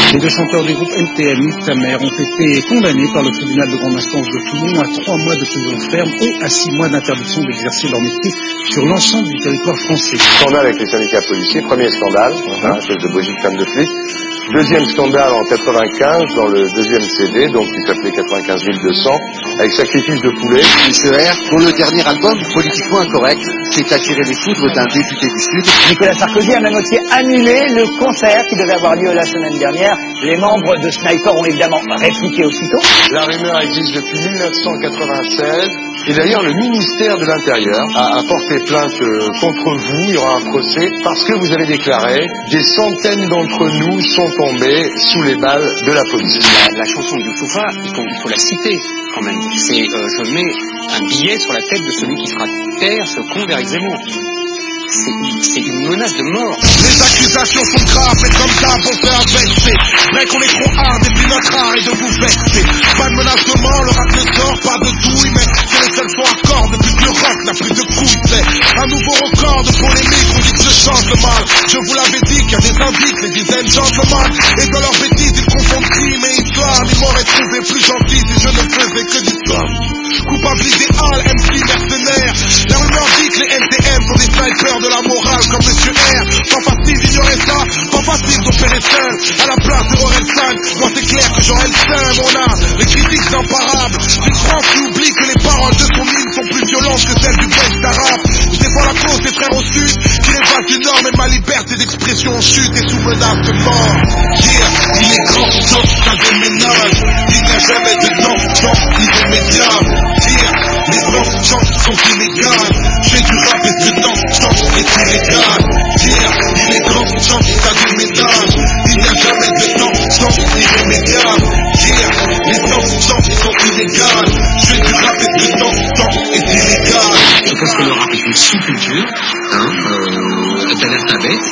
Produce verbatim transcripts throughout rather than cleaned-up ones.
Les deux chanteurs du groupe N T M, Tamer, ont été condamnés par le tribunal de grande instance de Toulon à trois mois de prison ferme et à six mois d'interdiction d'exercer leur métier sur l'ensemble du territoire français. Scandale avec les syndicats policiers, premier scandale, hein, espèce de bogique femme de flic. Deuxième scandale en quatre-vingt-quinze, dans le deuxième C D, donc qui s'appelait quatre-vingt-quinze mille deux cents, avec Sacrifice de poulet. P C R, pour le dernier album, politiquement incorrect, qui est attiré les foudres d'un député du Sud. Nicolas Sarkozy a même aussi annulé le concert qui devait avoir lieu la semaine dernière. Les membres de Sniper ont évidemment répliqué aussitôt. La rumeur existe depuis mille neuf cent quatre-vingt-seize. Et d'ailleurs, le ministère de l'Intérieur a, a porté plainte euh, contre vous. Il y aura un procès parce que vous avez déclaré des centaines d'entre nous sont tombés sous les balles de la police. La, la chanson de Youssoufa, il faut, il faut la citer quand même. C'est euh, je mets un billet sur la tête de celui qui fera taire ce con d'Éric Zemmour. C'est une menace de mort. Les accusations sont graves, mais comme ça, on fait un vexer. Vrai qu'on est trop hard, et puis notre art est de vous vexer. Pas de menace de mort, le rap ne sort pas de douille, mais c'est les seuls sons à cordes depuis que le rock n'a plus de couilles. C'est un nouveau record de polémique, on dit que je change le mal. Je vous l'avais dit qu'il y a des indices, les dizaines gentlemen. Et dans leurs bêtises, ils confondent crime et histoire. Ils m'auraient trouvé plus gentil si je ne faisais que d'histoire. Coupable idéal, M C mercenaire. La rumeur dit que les N T M sont des snipers de la morale comme Monsieur R. Pas facile d'ignorer ça, pas facile d'opérer seul. À la place de Orelsan, moi c'est clair que j'aurais le seum. On a les critiques imparables d'une France qui oublie que les paroles de son hymne sont plus violentes que celles du best arabe. Je défends la cause des frères au sud qui rêvent du nord, mais ma liberté d'expression en chute et sous menace de mort. Yeah, il est grand temps, ça déménage. Il n'y a jamais de temps, temps irrémédiable. Yeah, les sanctions sont illégales. J'ai du rap et ce temps, temps est illégal. Yeah, il est grand temps, ça déménage. Il n'y a jamais de temps, temps irrémédiable. Yeah, les sanctions sont illégales. J'ai du rap et ce temps, temps est illégal. Je pense que le rap est une sous-culture, hein, euh, d'alerte à bête.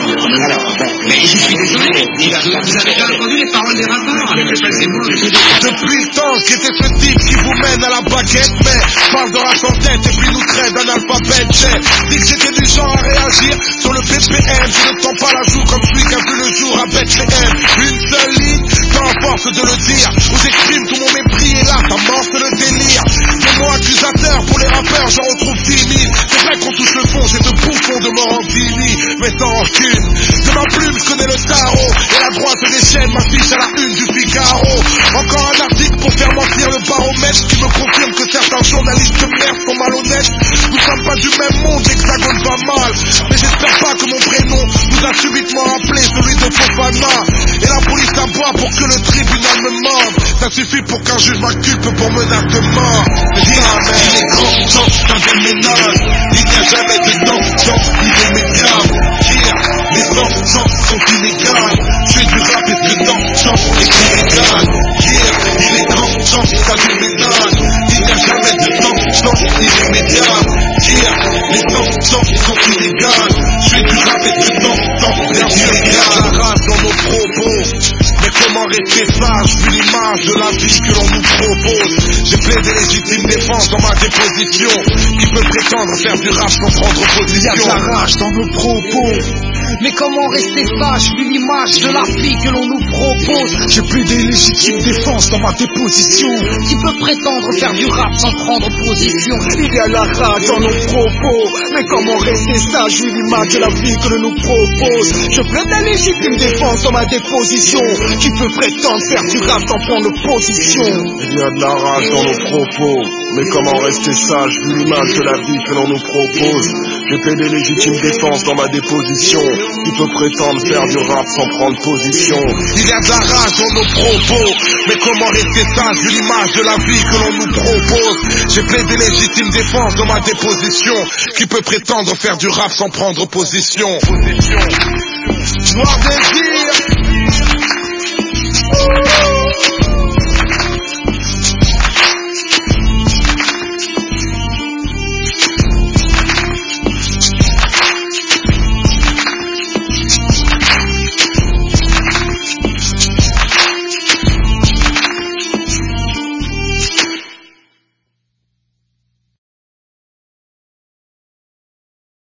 Mais je suis désolé, vous avez bien entendu les paroles des rappeurs avec le Zemmour. Depuis le temps, qu'était ce type qui vous mène à la baguette, mais parle de race en tête et puis nous traite d'un alphabet. J'ai dit que j'étais du genre à réagir sur le B P M. Je ne tends pas la joue comme celui qui a vu le jour à Bethléem. Une seule ligne, tant à force de le dire, où j'exprime tout mon mépris et là, ça morce le délire. Des mots accusateurs pour les rappeurs, j'en retrouve dix mille. C'est vrai qu'on touche le fond, j'ai de bouffons de Morandini, mais sans rancune. De ma plume, je connais le tarot, et la droite des chaînes m'affiche à la une du Figaro. Encore un article pour faire mentir le baromètre qui me confirme que certains journalistes de merde sont malhonnêtes. Nous sommes pas du même monde, l'hexagone va mal, mais j'espère pas que mon prénom vous a subitement rappelé celui de Fofana. Et la police aboie pour que le tribunal me morde. Ça suffit pour qu'un juge m'inculpe pour menace de mort. C'est ça, mais il est grand temps, ça déménage. Il n'y a jamais de temps, temps irrémédiable. Yeah, les sanctions sont illégales. Je fais du rap et ce temps, temps est illégal. Yeah, il est grand temps, ça déménage. Il n'y a jamais de temps, temps irrémédiable. Yeah, les sanctions sont illégales. Je fais du rap et ce temps, temps est illégal. La race dans nos propos. Mais comment rester sage vu l'image de la vie que l'on nous propose? J'ai plaidé légitime défense dans ma déposition. Qui peut prétendre faire du rap sans prendre position? Il y a de la rage dans nos propos. Mais comment rester sage vu l'image de la vie que l'on nous propose? J'ai plaidé légitime défense dans ma déposition. Qui peut prétendre faire du rap sans prendre position? Il y a de la rage dans nos propos. Mais comment rester sage vu l'image de la vie que l'on nous propose? Je plaide la légitime défense dans ma déposition. Qui peut prétendre faire du rap sans prendre position? Il y a de la rage dans nos propos. Mais comment rester sage vu l'image de la vie que l'on nous propose? J'ai plaidé légitime défense dans ma déposition. Qui peut prétendre faire du rap sans prendre position? Il y a de la rage dans nos propos. Mais comment rester sage vu l'image de la vie que l'on nous propose? J'ai plaidé légitime défense dans ma déposition. Qui peut prétendre faire du rap sans prendre position? Noir désir. Oh.